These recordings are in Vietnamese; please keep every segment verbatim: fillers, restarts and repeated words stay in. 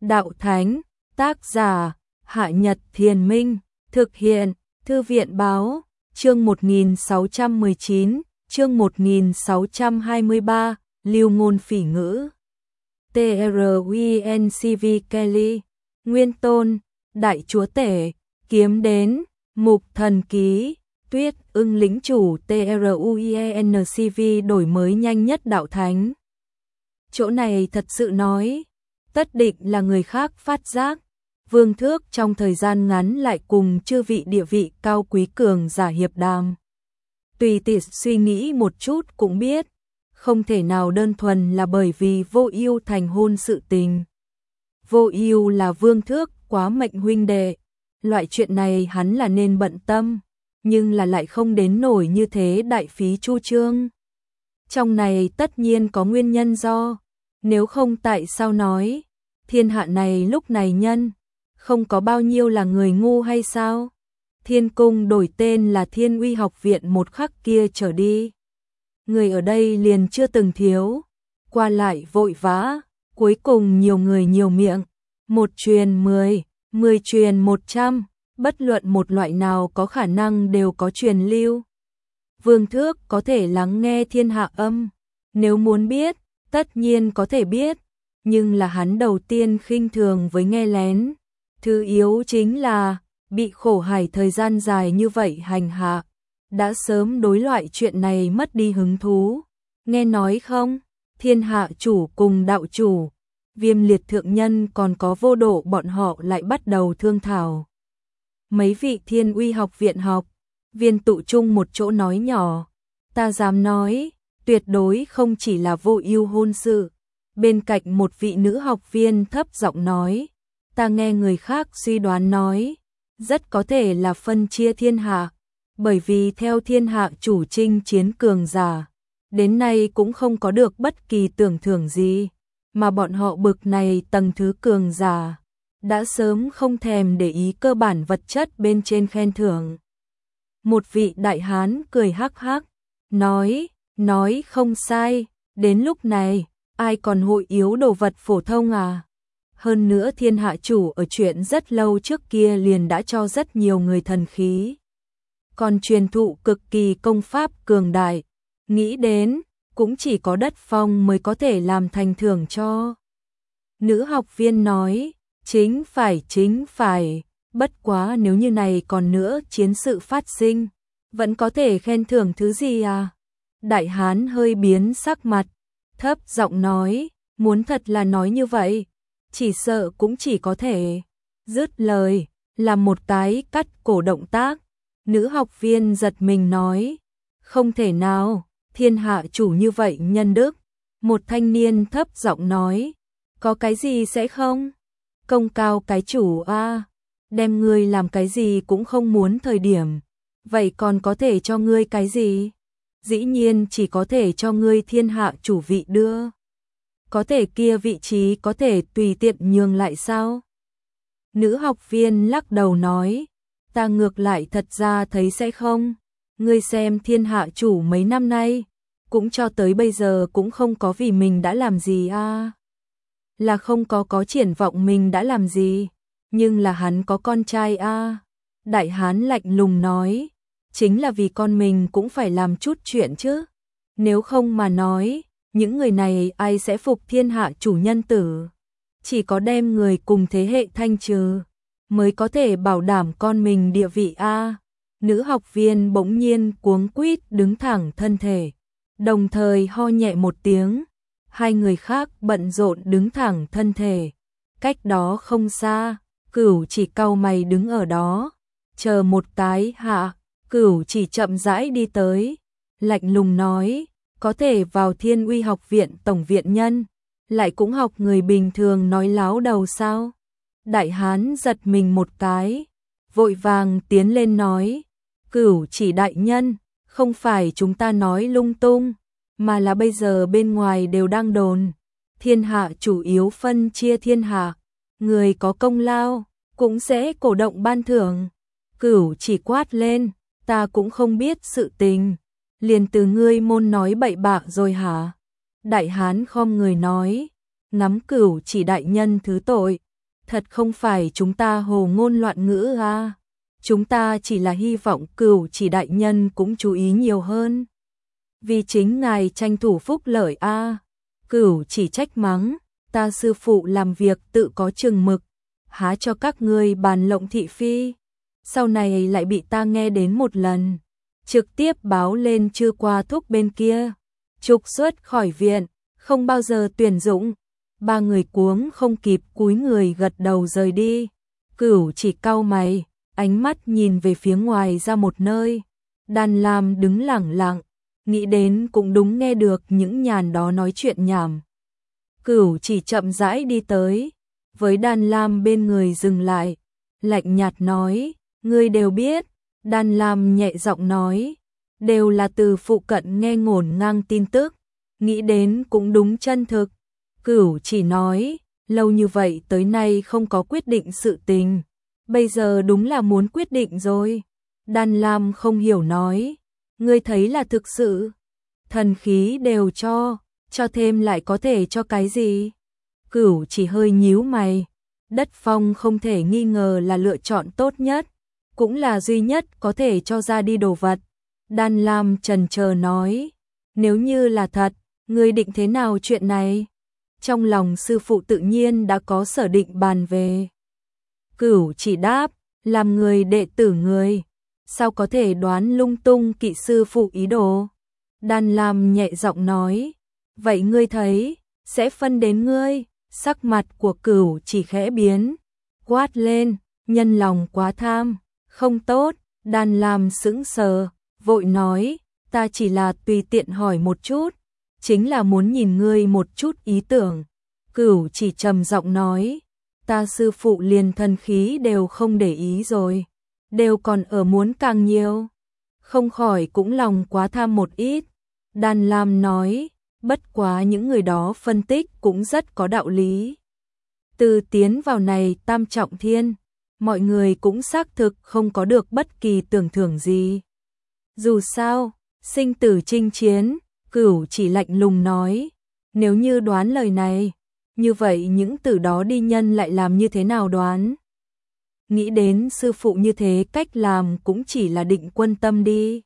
Đạo Thánh, tác giả, Hạ Nhật Thiền Minh, thực hiện, Thư viện Báo, chương một nghìn sáu trăm mười chín, chương một nghìn sáu trăm hai mươi ba, Lưu ngôn phỉ ngữ. T R U N C V Kelly, Nguyên Tôn, Đại Chúa Tể, Kiếm Đến, Mục Thần Ký, Tuyết Ưng Lĩnh Chủ. T R U N C V đổi mới nhanh nhất Đạo Thánh. Chỗ này thật sự nói, tất định là người khác phát giác. Vương Thước trong thời gian ngắn lại cùng chư vị địa vị cao quý cường giả hiệp đàm. Tùy tiện suy nghĩ một chút cũng biết, không thể nào đơn thuần là bởi vì Vô Ưu thành hôn sự tình. Vô Ưu là Vương Thước quá mệnh huynh đệ, loại chuyện này hắn là nên bận tâm, nhưng là lại không đến nổi như thế đại phí chu trương. Trong này tất nhiên có nguyên nhân do, nếu không tại sao nói, thiên hạ này lúc này nhân, không có bao nhiêu là người ngu hay sao? Thiên Cung đổi tên là Thiên Uy Học Viện một khắc kia trở đi. Người ở đây liền chưa từng thiếu, qua lại vội vã, cuối cùng nhiều người nhiều miệng, một truyền mười, mười truyền một trăm, bất luận một loại nào có khả năng đều có truyền lưu. Vương Thước có thể lắng nghe thiên hạ âm, nếu muốn biết, tất nhiên có thể biết, nhưng là hắn đầu tiên khinh thường với nghe lén. Thứ yếu chính là, bị khổ hải thời gian dài như vậy hành hạ, đã sớm đối loại chuyện này mất đi hứng thú. Nghe nói không, thiên hạ chủ cùng đạo chủ, Viêm Liệt thượng nhân còn có Vô Độ bọn họ lại bắt đầu thương thảo. Mấy vị Thiên Uy Học Viện học viên tụ chung một chỗ nói nhỏ, ta dám nói, tuyệt đối không chỉ là Vô Ưu hôn sự. Bên cạnh một vị nữ học viên thấp giọng nói, ta nghe người khác suy đoán nói, rất có thể là phân chia thiên hạ, bởi vì theo thiên hạ chủ chinh chiến cường giả, đến nay cũng không có được bất kỳ tưởng thưởng gì, mà bọn họ bực này tầng thứ cường giả, đã sớm không thèm để ý cơ bản vật chất bên trên khen thưởng. Một vị đại hán cười hắc hắc, nói, nói không sai, đến lúc này, ai còn hội yếu đồ vật phổ thông à? Hơn nữa thiên hạ chủ ở chuyện rất lâu trước kia liền đã cho rất nhiều người thần khí. Còn truyền thụ cực kỳ công pháp cường đại, nghĩ đến, cũng chỉ có đất phong mới có thể làm thành thưởng cho. Nữ học viên nói, chính phải chính phải, bất quá nếu như này còn nữa chiến sự phát sinh, vẫn có thể khen thưởng thứ gì à? Đại hán hơi biến sắc mặt, thấp giọng nói, muốn thật là nói như vậy, chỉ sợ cũng chỉ có thể. Dứt lời, làm một cái cắt cổ động tác. Nữ học viên giật mình nói, không thể nào, thiên hạ chủ như vậy nhân đức. Một thanh niên thấp giọng nói, có cái gì sẽ không? Công cao cái chủ a, đem ngươi làm cái gì cũng không muốn thời điểm, vậy còn có thể cho ngươi cái gì? Dĩ nhiên chỉ có thể cho ngươi thiên hạ chủ vị đưa. Có thể kia vị trí có thể tùy tiện nhường lại sao? Nữ học viên lắc đầu nói, ta ngược lại thật ra thấy sẽ không. Ngươi xem thiên hạ chủ mấy năm nay, cũng cho tới bây giờ cũng không có vì mình đã làm gì a, à? Là không có có triển vọng mình đã làm gì, nhưng là hắn có con trai a. À? Đại hán lạnh lùng nói, chính là vì con mình cũng phải làm chút chuyện chứ. Nếu không mà nói, những người này ai sẽ phục thiên hạ chủ nhân tử? Chỉ có đem người cùng thế hệ thanh trừ, mới có thể bảo đảm con mình địa vị a. Nữ học viên bỗng nhiên cuống quýt đứng thẳng thân thể, đồng thời ho nhẹ một tiếng. Hai người khác bận rộn đứng thẳng thân thể. Cách đó không xa, Cửu Chỉ cau mày đứng ở đó, chờ một cái hạ. Cửu Chỉ chậm rãi đi tới, lạnh lùng nói, có thể vào Thiên Uy Học Viện tổng viện nhân, lại cũng học người bình thường nói láo đầu sao? Đại hán giật mình một cái, vội vàng tiến lên nói, Cửu Chỉ đại nhân, không phải chúng ta nói lung tung, mà là bây giờ bên ngoài đều đang đồn, thiên hạ chủ yếu phân chia thiên hạ, người có công lao, cũng sẽ cổ động ban thưởng. Cửu Chỉ quát lên, ta cũng không biết sự tình, liền từ ngươi môn nói bậy bạ rồi hả? Đại hán khom người nói, ngắm Cửu Chỉ đại nhân thứ tội, thật không phải chúng ta hồ ngôn loạn ngữ à. Chúng ta chỉ là hy vọng Cửu Chỉ đại nhân cũng chú ý nhiều hơn. Vì chính ngài tranh thủ phúc lợi a. À. Cửu Chỉ trách mắng, ta sư phụ làm việc tự có chừng mực, há cho các ngươi bàn lộng thị phi. Sau này lại bị ta nghe đến một lần, trực tiếp báo lên Chư Qua Thúc bên kia, trục xuất khỏi viện, không bao giờ tuyển dụng. Ba người cuống không kịp cúi người gật đầu rời đi. Cửu Chỉ cau mày, ánh mắt nhìn về phía ngoài ra một nơi. Đan Lam đứng lẳng lặng, nghĩ đến cũng đúng nghe được những nhàn đó nói chuyện nhảm. Cửu Chỉ chậm rãi đi tới, với Đan Lam bên người dừng lại, lạnh nhạt nói, ngươi đều biết. Đan Lam nhẹ giọng nói, đều là từ phụ cận nghe ngổn ngang tin tức, nghĩ đến cũng đúng chân thực. Cửu Chỉ nói, lâu như vậy tới nay không có quyết định sự tình, bây giờ đúng là muốn quyết định rồi. Đan Lam không hiểu nói, ngươi thấy là thực sự, thần khí đều cho, cho thêm lại có thể cho cái gì? Cửu Chỉ hơi nhíu mày, đất phong không thể nghi ngờ là lựa chọn tốt nhất, cũng là duy nhất có thể cho ra đi đồ vật. Đan Lam chần chờ nói, nếu như là thật, ngươi định thế nào chuyện này? Trong lòng sư phụ tự nhiên đã có sở định bàn về. Cửu Chỉ đáp, làm người đệ tử người, sao có thể đoán lung tung kỵ sư phụ ý đồ? Đan Lam nhẹ giọng nói, vậy ngươi thấy, sẽ phân đến ngươi. Sắc mặt của Cửu Chỉ khẽ biến, quát lên, nhân lòng quá tham, không tốt. Đan Lam sững sờ, vội nói, ta chỉ là tùy tiện hỏi một chút, chính là muốn nhìn ngươi một chút ý tưởng. Cửu Chỉ trầm giọng nói, ta sư phụ liền thần khí đều không để ý rồi, đều còn ở muốn càng nhiều, không khỏi cũng lòng quá tham một ít. Đan Lam nói, bất quá những người đó phân tích cũng rất có đạo lý. Từ tiến vào này tam trọng thiên, mọi người cũng xác thực không có được bất kỳ tưởng thưởng gì. Dù sao, sinh tử chinh chiến, Cửu Chỉ lạnh lùng nói, nếu như đoán lời này, như vậy những từ đó đi nhân lại làm như thế nào đoán? Nghĩ đến sư phụ như thế cách làm cũng chỉ là định quân tâm đi.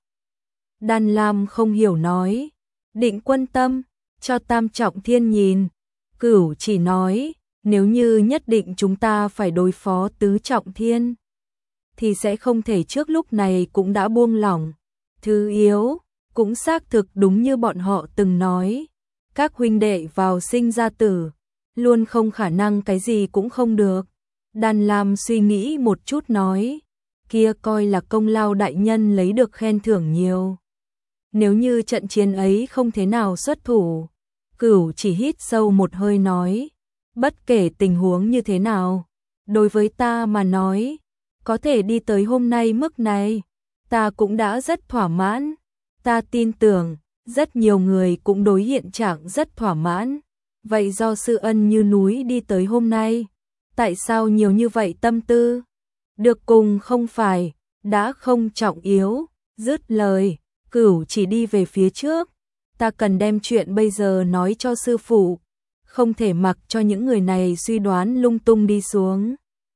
Đan Lam không hiểu nói, định quân tâm, cho tam trọng thiên nhìn. Cửu Chỉ nói, nếu như nhất định chúng ta phải đối phó tứ trọng thiên, thì sẽ không thể trước lúc này cũng đã buông lỏng. Thứ yếu, cũng xác thực đúng như bọn họ từng nói, các huynh đệ vào sinh ra tử, luôn không khả năng cái gì cũng không được. Đan Lam suy nghĩ một chút nói, kia coi là công lao đại nhân lấy được khen thưởng nhiều. Nếu như trận chiến ấy không thế nào xuất thủ, Cửu Chỉ hít sâu một hơi nói, bất kể tình huống như thế nào, đối với ta mà nói, có thể đi tới hôm nay mức này, ta cũng đã rất thỏa mãn. Ta tin tưởng, rất nhiều người cũng đối hiện trạng rất thỏa mãn. Vậy do sư ân như núi đi tới hôm nay, tại sao nhiều như vậy tâm tư? Được cùng không phải, đã không trọng yếu. Dứt lời, Cửu Chỉ đi về phía trước. Ta cần đem chuyện bây giờ nói cho sư phụ, không thể mặc cho những người này suy đoán lung tung đi xuống.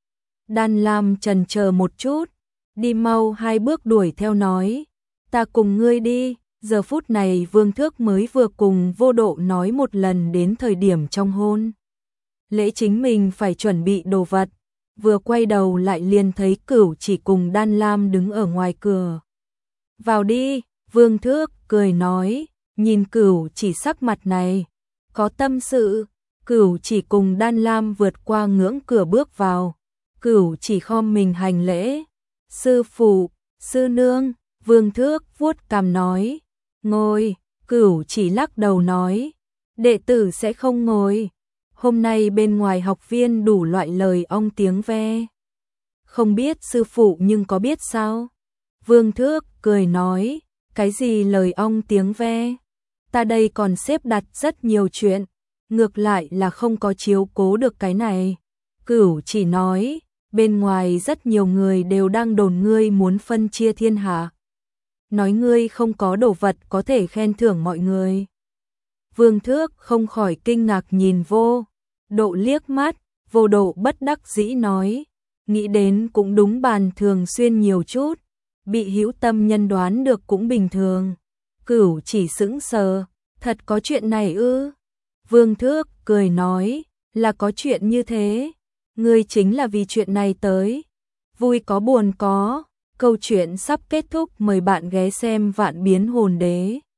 Đan Lam chần chờ một chút, đi mau hai bước đuổi theo nói, ta cùng ngươi đi. Giờ phút này Vương Thước mới vừa cùng Vô Độ nói một lần đến thời điểm trong hôn lễ chính mình phải chuẩn bị đồ vật, vừa quay đầu lại liền thấy Cửu Chỉ cùng Đan Lam đứng ở ngoài cửa. Vào đi. Vương Thước cười nói, nhìn Cửu Chỉ sắc mặt này, có tâm sự. Cửu Chỉ cùng Đan Lam vượt qua ngưỡng cửa bước vào. Cửu Chỉ khom mình hành lễ, sư phụ, sư nương. Vương Thước vuốt cằm nói, ngồi. Cửu Chỉ lắc đầu nói, đệ tử sẽ không ngồi. Hôm nay bên ngoài học viên đủ loại lời ong tiếng ve, không biết sư phụ nhưng có biết sao? Vương Thước cười nói, cái gì lời ong tiếng ve? Ta đây còn xếp đặt rất nhiều chuyện, ngược lại là không có chiếu cố được cái này. Cửu Chỉ nói, bên ngoài rất nhiều người đều đang đồn ngươi muốn phân chia thiên hạ, nói ngươi không có đồ vật có thể khen thưởng mọi người. Vương Thước không khỏi kinh ngạc nhìn Vô Độ liếc mắt, Vô Độ bất đắc dĩ nói, nghĩ đến cũng đúng, bàn thường xuyên nhiều chút, bị hữu tâm nhân đoán được cũng bình thường. Cửu chỉ sững sờ, thật có chuyện này ư? Vương Thước cười nói, là có chuyện như thế, ngươi chính là vì chuyện này tới. Vui có buồn có, câu chuyện sắp kết thúc, mời bạn ghé xem Vạn Biến Hồn Đế.